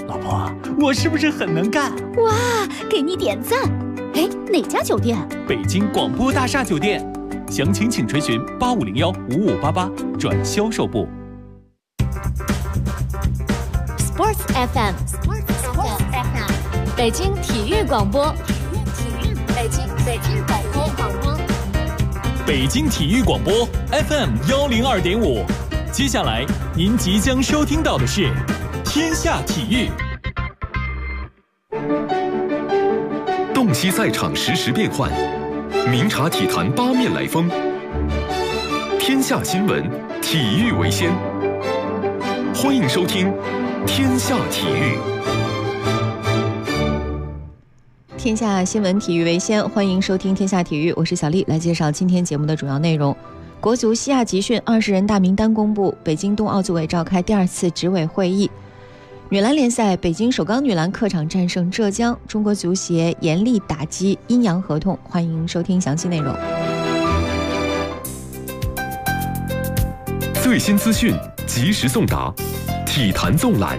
老婆，我是不是很能干？ 哇，给你点赞！哎，哪家酒店？ 北京广播大厦酒店，详情请垂询8501-5588转销售部。 Sports FM， 北京体育广播，北京广播， 北京体育广播 FM 102.5。接下来您即将收听到的是天下体育。 洞悉赛场实时变幻，明察体坛八面来风。天下新闻，体育为先。欢迎收听天下体育。 天下新闻，体育为先，欢迎收听天下体育，我是小丽，来介绍今天节目的主要内容。国足西亚集训20人大名单公布，北京冬奥组委召开第2次执委会议。女篮联赛，北京首钢女篮客场战胜浙江，中国足协严厉打击阴阳合同。欢迎收听详细内容。 最新资讯及时送达，体坛纵览。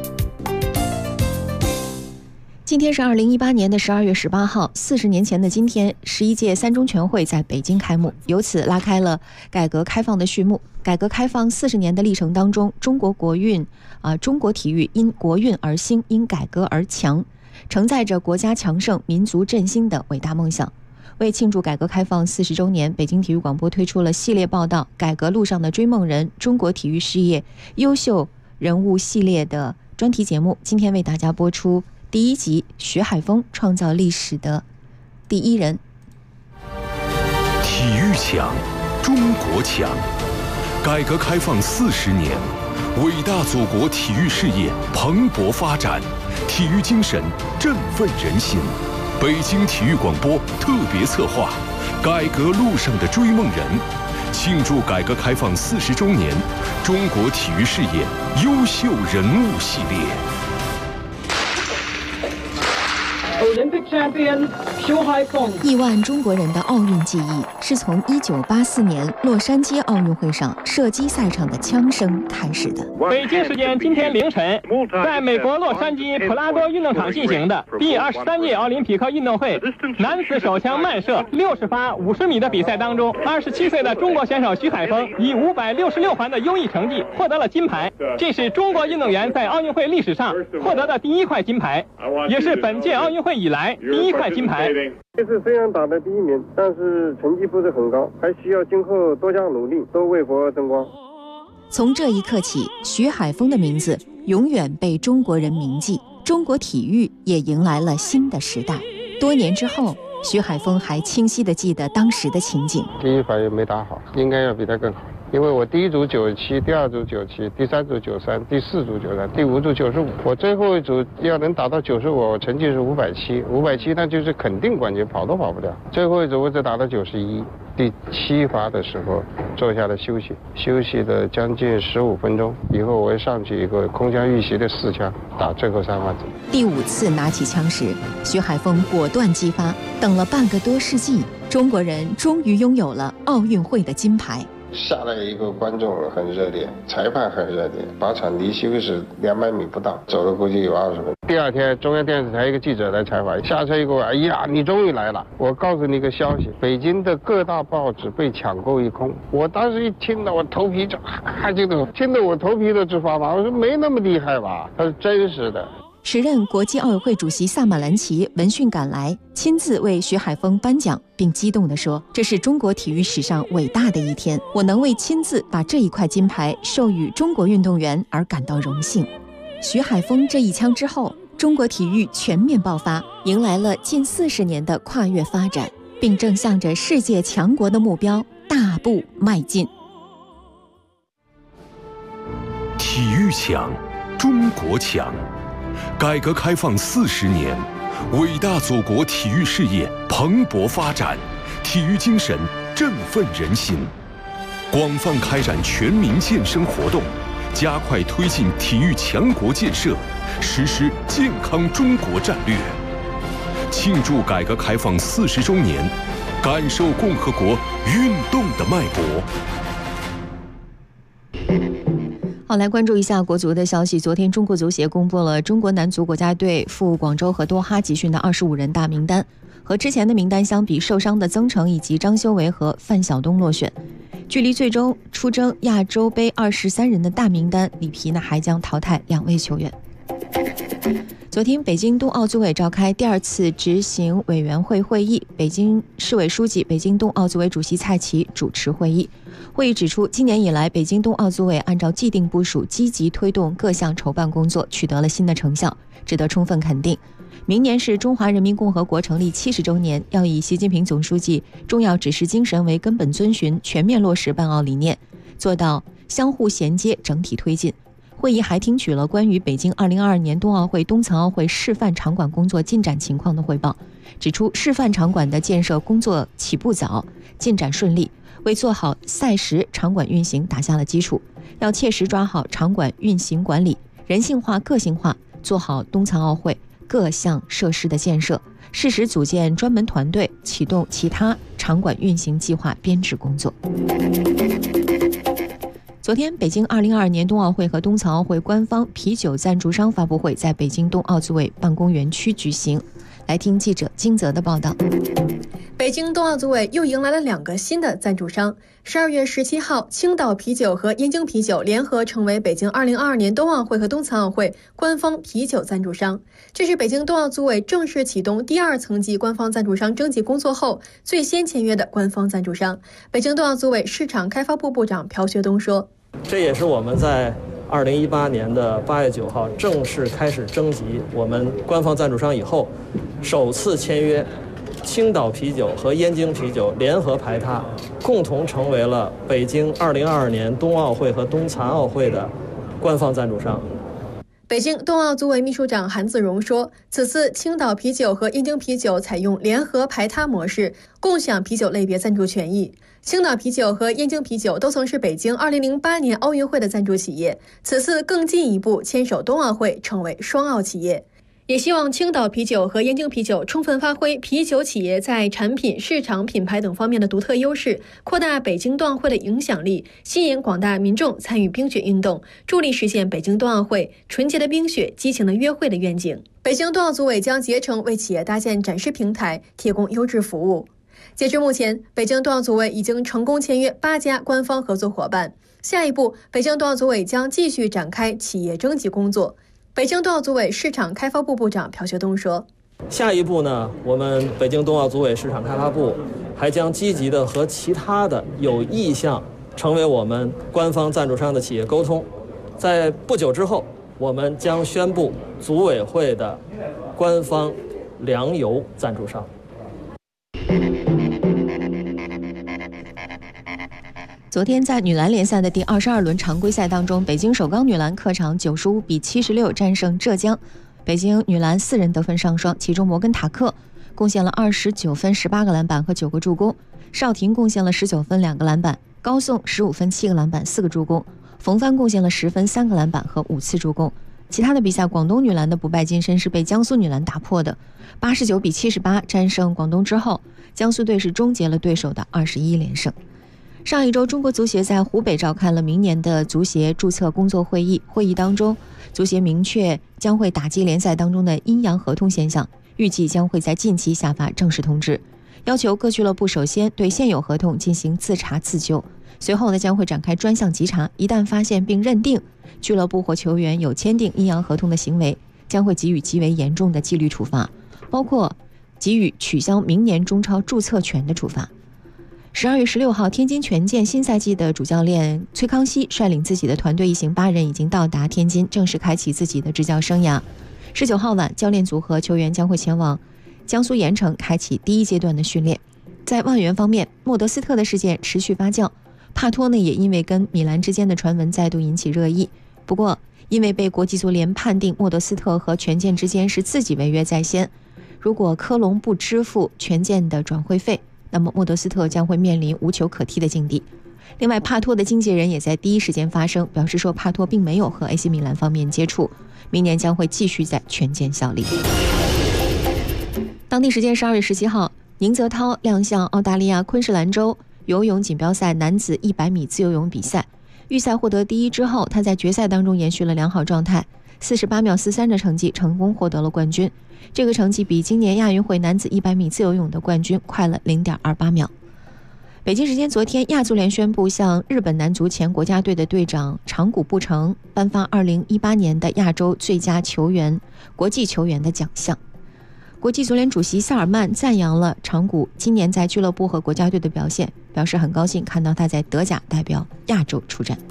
今天是2018年的12月18号，40年前的今天，11届三中全会在北京开幕，由此拉开了改革开放的序幕。改革开放40年的历程当中，中国体育因国运而兴，因改革而强，承载着国家强盛、民族振兴的伟大梦想。为庆祝改革开放40周年，北京体育广播推出了系列报道《改革路上的追梦人：中国体育事业优秀人物系列》的专题节目。今天为大家播出第1集，徐海峰创造历史的第一人。 体育强，中国强。改革开放40年，伟大祖国体育事业蓬勃发展，体育精神振奋人心。北京体育广播特别策划《改革路上的追梦人》，庆祝改革开放40周年，中国体育事业优秀人物系列。 亿万中国人的奥运记忆，是从1984年洛杉矶奥运会上射击赛场的枪声开始的。 北京时间今天凌晨，在美国洛杉矶普拉多运动场进行的第23届奥林匹克运动会男子手枪慢射60发50米的比赛当中，27岁的中国选手徐海峰以566环的优异成绩获得了金牌，这是中国运动员在奥运会历史上获得的第1块金牌，也是本届奥运会以来第1块金牌。 这次虽然打得第1名，但是成绩不是很高，还需要今后多加努力，多为国争光。 从这一刻起，徐海峰的名字永远被中国人铭记，中国体育也迎来了新的时代。多年之后，徐海峰还清晰地记得当时的情景。 第1盘也没打好，应该要比他更好。因为我第1组97，第2组97，第3组93，第4组93，第5组95。我最后一组要能打到95，我成绩是570，570那就是肯定冠军，跑都跑不掉。最后一组我只打到91，第7发的时候坐下来休息了将近15分钟，以后我又上去一个空枪预习的4枪，打最后3发子。 第5次拿起枪时，徐海峰果断击发，等了半个多世纪，中国人终于拥有了奥运会的金牌。 下来一个观众很热烈，裁判很热烈，靶场离休息200米不到，走了估计有20分。第2天，中央电视台一个记者来采访，下车一个，哎呀，你终于来了！我告诉你一个消息，北京的各大报纸被抢购一空。我当时一听到，我头皮就听得我头皮都直发麻。我说没那么厉害吧？他是真实的。 时任国际奥委会主席萨马兰奇闻讯赶来，亲自为徐海峰颁奖，并激动地说：“这是中国体育史上伟大的一天，我能为亲自把这1块金牌授予中国运动员而感到荣幸。”徐海峰这一枪之后，中国体育全面爆发，迎来了近40年的跨越发展，并正向着世界强国的目标大步迈进。 体育强，中国强。改革开放40年，伟大祖国体育事业蓬勃发展，体育精神振奋人心。广泛开展全民健身活动，加快推进体育强国建设，实施健康中国战略。庆祝改革开放40周年，感受共和国运动的脉搏。 好，来关注一下国足的消息。昨天，中国足协公布了中国男足国家队赴广州和多哈集训的25人大名单。和之前的名单相比，受伤的曾诚以及张修为和范晓东落选。距离最终出征亚洲杯23人的大名单，里皮呢还将淘汰2位球员。昨天，北京冬奥组委召开第2次执行委员会会议，北京市委书记、北京冬奥组委主席蔡奇主持会议。会议指出，今年以来，北京冬奥组委按照既定部署，积极推动各项筹办工作，取得了新的成效，值得充分肯定。明年是中华人民共和国成立70周年，要以习近平总书记重要指示精神为根本遵循，全面落实办奥理念，做到相互衔接、整体推进。会议还听取了关于北京2022年冬奥会、冬残奥会示范场馆工作进展情况的汇报，指出示范场馆的建设工作起步早，进展顺利，为做好赛时场馆运行打下了基础。要切实抓好场馆运行管理，人性化、个性化，做好冬残奥会各项设施的建设，适时组建专门团队，启动其他场馆运行计划编制工作。昨天，北京2022年冬奥会和冬残奥会官方啤酒赞助商发布会在北京冬奥组委办公园区举行。来听记者金泽的报道。 北京冬奥组委又迎来了2个新的赞助商。12月17号，青岛啤酒和燕京啤酒联合成为北京2022年冬奥会和冬残奥会官方啤酒赞助商。这是北京冬奥组委正式启动第2层级官方赞助商征集工作后最先签约的官方赞助商。北京冬奥组委市场开发部部长朴学东说：“ 这也是我们在2018年的8月9号正式开始征集我们官方赞助商以后，首次签约青岛啤酒和燕京啤酒联合排他，共同成为了北京2022年冬奥会和冬残奥会的官方赞助商。” 北京冬奥组委秘书长韩自荣说，此次青岛啤酒和燕京啤酒采用联合排他模式，共享啤酒类别赞助权益。青岛啤酒和燕京啤酒都曾是北京2008年奥运会的赞助企业，此次更进一步牵手冬奥会，成为双奥企业。也希望青岛啤酒和燕京啤酒充分发挥啤酒企业在产品、市场、品牌等方面的独特优势，扩大北京冬奥会的影响力，吸引广大民众参与冰雪运动，助力实现北京冬奥会纯洁的冰雪、激情的约会的愿景。北京冬奥组委将竭诚为企业搭建展示平台，提供优质服务。截至目前，北京冬奥组委已经成功签约8家官方合作伙伴。下一步，北京冬奥组委将继续展开企业征集工作。北京冬奥组委市场开发部部长朴学东说：“ 下一步呢，我们北京冬奥组委市场开发部还将积极的和其他的有意向成为我们官方赞助商的企业沟通，在不久之后，我们将宣布组委会的官方粮油赞助商。” 昨天在女篮联赛的第22轮常规赛当中，北京首钢女篮客场95比76战胜浙江。北京女篮4人得分上双，其中摩根塔克贡献了29分、18个篮板和9个助攻，邵婷贡献了19分、2个篮板，高颂15分、7个篮板、4个助攻，冯帆贡献了10分、3个篮板和5次助攻。其他的比赛，广东女篮的不败金身是被江苏女篮打破的，89比78战胜广东之后，江苏队是终结了对手的21连胜。上一周，中国足协在湖北召开了明年的足协注册工作会议。会议当中，足协明确将会打击联赛当中的阴阳合同现象，预计将会在近期下发正式通知，要求各俱乐部首先对现有合同进行自查自纠，随后呢将会展开专项稽查，一旦发现并认定俱乐部或球员有签订阴阳合同的行为，将会给予极为严重的纪律处罚，包括给予取消明年中超注册权的处罚。12月16号，天津权健新赛季的主教练崔康熙率领自己的团队一行8人已经到达天津，正式开启自己的执教生涯。19号晚，教练组和球员将会前往江苏盐城开启第1阶段的训练。在外援方面，莫德斯特的事件持续发酵，帕托呢也因为跟米兰之间的传闻再度引起热议。不过，因为被国际足联判定莫德斯特和权健之间是自己违约在先，如果科隆不支付权健的转会费，那么莫德斯特将会面临无球可踢的境地。另外，帕托的经纪人也在第一时间发声，表示说帕托并没有和 AC 米兰方面接触，明年将会继续在权健效力。当地时间12月17号，宁泽涛亮相澳大利亚昆士兰州游泳锦标赛男子100米自由泳比赛， 预赛获得第1之后，他在决赛当中延续了良好状态，48秒43的成绩成功获得了冠军。这个成绩比今年亚运会男子100米自由泳的冠军快了 0.28 秒。北京时间昨天，亚足联宣布向日本男足前国家队的队长长谷部诚颁发2018年的亚洲最佳球员、国际球员的奖项。国际足联主席萨尔曼赞扬了长谷今年在俱乐部和国家队的表现，表示很高兴看到他在德甲代表亚洲出战。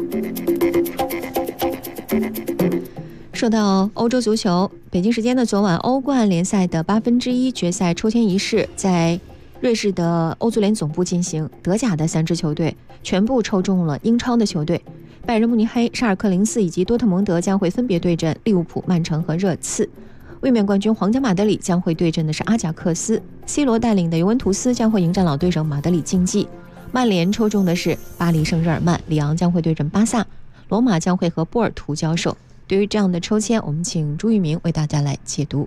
说到欧洲足球，北京时间的昨晚，欧冠联赛的1/8决赛抽签仪式在瑞士的欧足联总部进行。德甲的3支球队全部抽中了英超的球队，拜仁慕尼黑、沙尔克04以及多特蒙德将会分别对阵利物浦、曼城和热刺。卫冕冠军皇家马德里将会对阵的是阿贾克斯，C 罗带领的尤文图斯将会迎战老对手马德里竞技。曼联抽中的是巴黎圣日耳曼，里昂将会对阵巴萨，罗马将会和波尔图交手。对于这样的抽签，我们请朱玉明为大家来解读。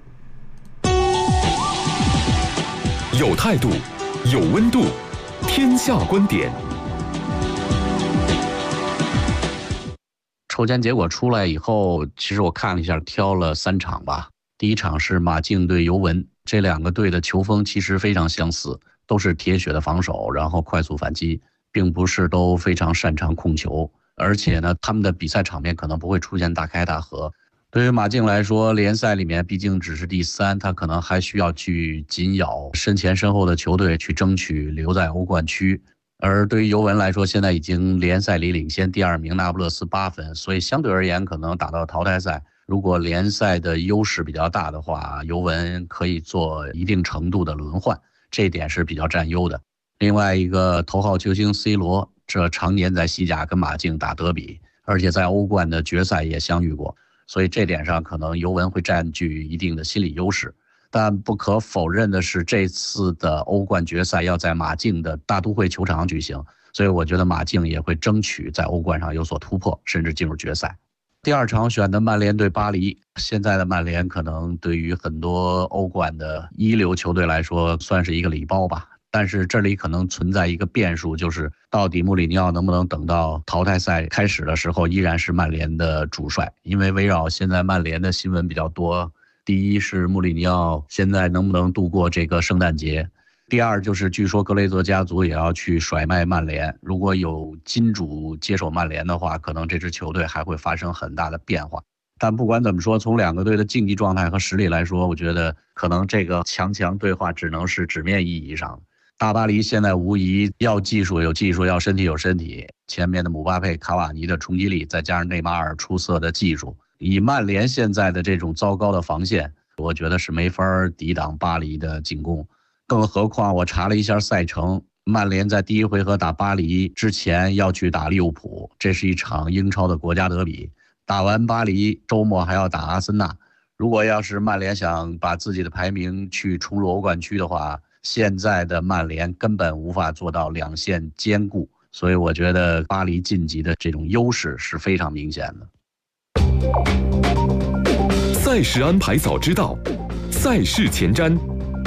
有态度，有温度，天下观点。 抽签结果出来以后，其实我看了一下，挑了3场吧。第1场是马竞对尤文，这2个队的球风其实非常相似，都是铁血的防守，然后快速反击，并不是都非常擅长控球。而且呢，他们的比赛场面可能不会出现大开大合。对于马竞来说，联赛里面毕竟只是第3，他可能还需要去紧咬身前身后的球队，去争取留在欧冠区。而对于尤文来说，现在已经联赛里领先第2名那不勒斯8分，所以相对而言，可能打到淘汰赛，如果联赛的优势比较大的话，尤文可以做一定程度的轮换，这一点是比较占优的。另外一个头号球星 C 罗，这常年在西甲跟马竞打德比，而且在欧冠的决赛也相遇过，所以这点上可能尤文会占据一定的心理优势。但不可否认的是，这次的欧冠决赛要在马竞的大都会球场举行，所以我觉得马竞也会争取在欧冠上有所突破，甚至进入决赛。第2场选的曼联对巴黎，现在的曼联可能对于很多欧冠的一流球队来说算是一个礼包吧，但是这里可能存在一个变数，就是到底穆里尼奥能不能等到淘汰赛开始的时候依然是曼联的主帅，因为围绕现在曼联的新闻比较多。第一是穆里尼奥现在能不能度过这个圣诞节，第2就是据说格雷泽家族也要去甩卖曼联，如果有金主接手曼联的话，可能这支球队还会发生很大的变化。但不管怎么说，从2个队的竞技状态和实力来说，我觉得可能这个强对话只能是纸面意义上的。大巴黎现在无疑要技术有技术，要身体有身体，前面的姆巴佩、卡瓦尼的冲击力，再加上内马尔出色的技术，以曼联现在的这种糟糕的防线，我觉得是没法抵挡巴黎的进攻。更何况我查了一下赛程，曼联在第1回合打巴黎之前要去打利物浦，这是一场英超的国家德比，打完巴黎周末还要打阿森纳。如果要是曼联想把自己的排名去冲入欧冠区的话，现在的曼联根本无法做到2线兼顾，所以我觉得巴黎晋级的这种优势是非常明显的。 赛事安排早知道，赛事前瞻。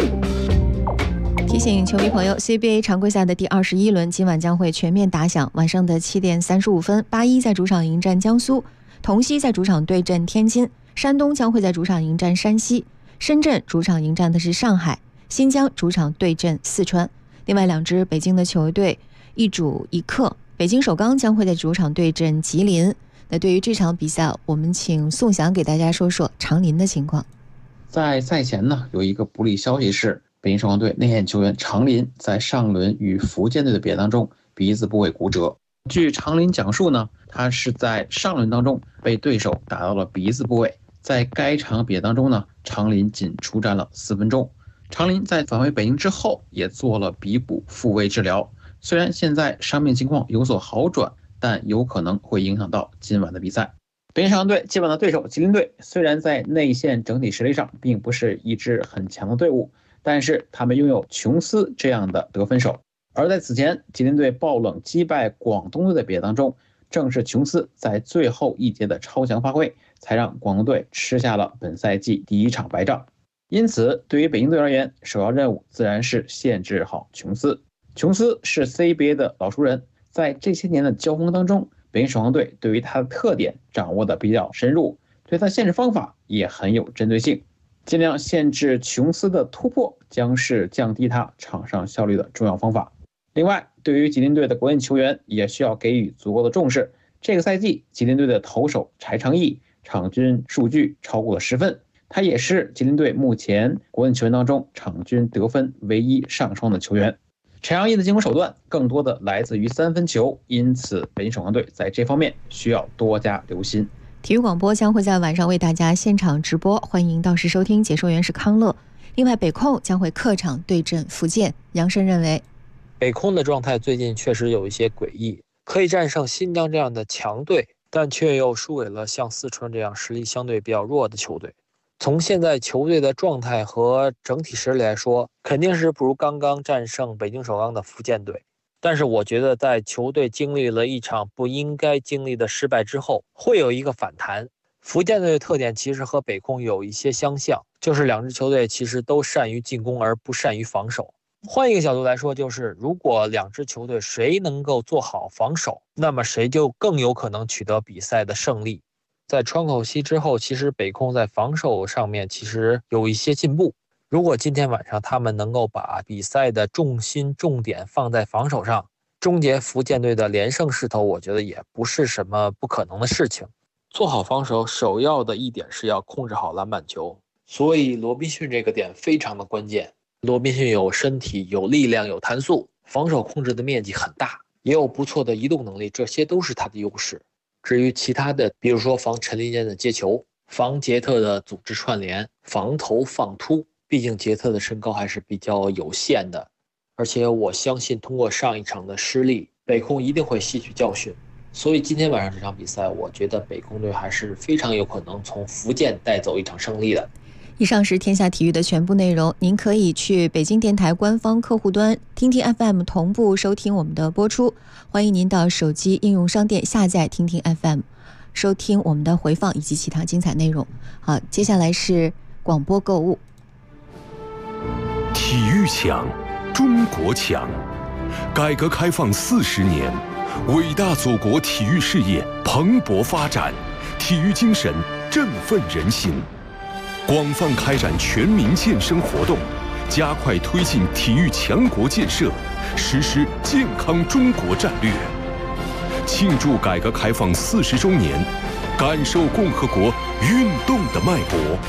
提醒球迷朋友 ，CBA 常规赛的第21轮今晚将会全面打响。晚上的7点35分，81在主场迎战江苏，同曦在主场对阵天津，山东将会在主场迎战山西，深圳主场迎战的是上海，新疆主场对阵四川。另外2支北京的球队一主一客，北京首钢将会在主场对阵吉林。那对于这场比赛，我们请宋翔给大家说说长林的情况。 在赛前呢，有一个不利消息是，北京首钢队内线球员长林在上轮与福建队的比赛当中鼻子部位骨折。据长林讲述呢，他是在上轮当中被对手打到了鼻子部位，在该场比赛当中呢，长林仅出战了4分钟。长林在返回北京之后也做了鼻骨复位治疗，虽然现在伤病情况有所好转，但有可能会影响到今晚的比赛。北京首钢队今晚的对手吉林队虽然在内线整体实力上并不是一支很强的队伍，但是他们拥有琼斯这样的得分手。而在此前吉林队爆冷击败广东队的比赛当中，正是琼斯在最后一节的超强发挥，才让广东队吃下了本赛季第1场白仗。因此对于北京队而言，首要任务自然是限制好琼斯。琼斯是 CBA 的老熟人，在这些年的交锋当中，北北京首航队对于它的特点掌握的比较深入，对它限制方法也很有针对性，尽量限制琼斯的突破将是降低他场上效率的重要方法。另外，对于吉林队的国内球员也需要给予足够的重视。这个赛季吉林队的投手柴长义场均数据超过了10分，他也是吉林队目前国内球员当中场均得分唯一上双的球员。柴长义的进攻手段更多的来自于3分球，因此北京首航队在这方面需要多加留心。 体育广播将会在晚上为大家现场直播，欢迎到时收听，解说员是康乐。另外，北控将会客场对阵福建。杨申认为， 北控的状态最近确实有一些诡异，可以战胜新疆这样的强队，但却又输给了像四川这样实力相对比较弱的球队。从现在球队的状态和整体实力来说，肯定是不如刚刚战胜北京首钢的福建队。但是我觉得在球队经历了一场不应该经历的失败之后，会有一个反弹。福建队的特点其实和北控有一些相像，就是两支球队其实都善于进攻而不善于防守。换一个角度来说，就是如果两支球队谁能够做好防守，那么谁就更有可能取得比赛的胜利。在窗口期之后，其实北控在防守上面其实有一些进步。如果今天晚上他们能够把比赛的重心重点放在防守上，终结福建队的连胜势头，我觉得也不是什么不可能的事情。做好防守首要的一点是要控制好篮板球，所以罗宾逊这个点非常的关键。罗宾逊有身体、有力量、有弹速，防守控制的面积很大，也有不错的移动能力，这些都是他的优势。至于其他的，比如说防陈林坚的接球，防杰特的组织串联，防投放突，毕竟杰特的身高还是比较有限的。而且我相信通过上一场的失利，北控一定会吸取教训。所以今天晚上这场比赛，我觉得北控队还是非常有可能从福建带走一场胜利的。 以上是天下体育的全部内容，您可以去北京电台官方客户端听听 FM 同步收听我们的播出，欢迎您到手机应用商店下载听听 FM 收听我们的回放以及其他精彩内容。好，接下来是广播购物。 体育强，中国强。改革开放40年，伟大祖国体育事业蓬勃发展，体育精神振奋人心。广泛开展全民健身活动，加快推进体育强国建设，实施健康中国战略。庆祝改革开放40周年，感受共和国运动的脉搏。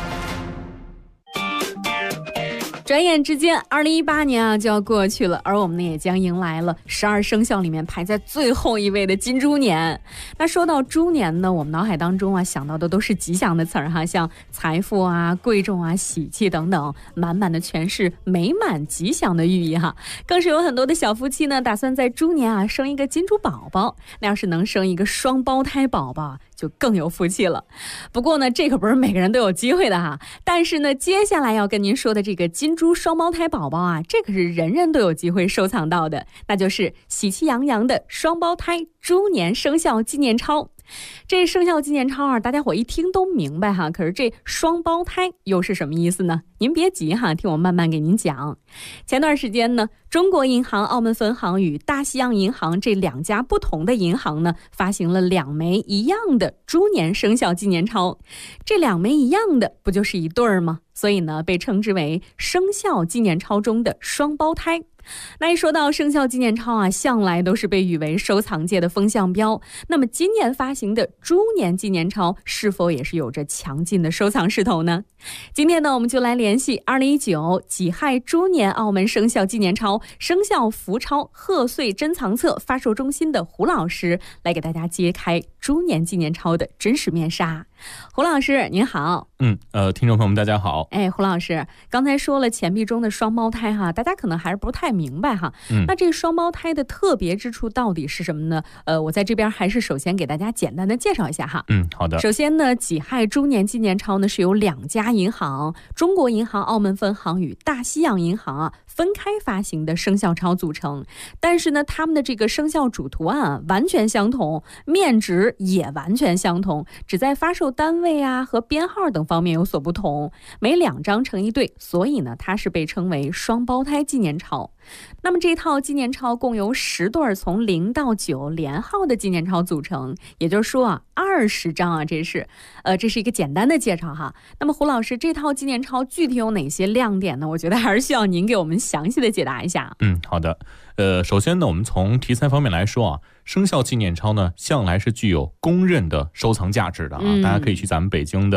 转眼之间2018年就要过去了，而我们呢也将迎来了12生肖里面排在最后一位的金猪年。那说到猪年呢，我们脑海当中想到的都是吉祥的词儿像财富贵重喜气等等，满满的全是美满吉祥的寓意更是有很多的小夫妻呢打算在猪年生一个金猪宝宝，那要是能生一个双胞胎宝宝就更有福气了。不过呢，这可不是每个人都有机会的但是呢，接下来要跟您说的这个金猪双胞胎宝宝这可是人人都有机会收藏到的，那就是喜气洋洋的双胞胎猪年生肖纪念钞。这生肖纪念钞大家伙一听都明白可是这双胞胎又是什么意思呢？您别急听我慢慢给您讲。前段时间呢，中国银行澳门分行与大西洋银行这2家不同的银行呢，发行了2枚一样的猪年生肖纪念钞。这2枚一样的不就是一对儿吗？所以呢，被称之为生肖纪念钞中的双胞胎。那一说到生肖纪念钞向来都是被誉为收藏界的风向标。那么今年发行的猪年纪念钞是否也是有着强劲的收藏势头呢？今天呢，我们就来联系2019己亥猪年澳门生肖纪念钞生肖福钞贺岁珍藏册发售中心的胡老师，来给大家揭开猪年纪念钞的真实面纱。胡老师您好。 听众朋友们大家好。 胡老师刚才说了钱币中的双胞胎大家可能还是不太明白那这双胞胎的特别之处到底是什么呢？我在这边还是首先给大家简单的介绍一下好的。 首先呢，己亥猪年纪念钞呢是由2家银行，中国银行澳门分行与大西洋银行分开发行的生肖钞组成，但是呢，他们的这个生肖主图案完全相同，面值也完全相同，只在发售单位和编号等方面有所不同，每2张成一对，所以呢，它是被称为双胞胎纪念钞。那么这套纪念钞共由10对从0到9连号的纪念钞组成，也就是说啊，20张啊，这是一个简单的介绍哈。那么胡老师，这套纪念钞具体有哪些亮点呢？我觉得还是需要您给我们详细的解答一下。 好的。首先呢，我们从题材方面来说啊，生肖纪念钞呢，向来是具有公认的收藏价值的啊，大家可以去咱们北京的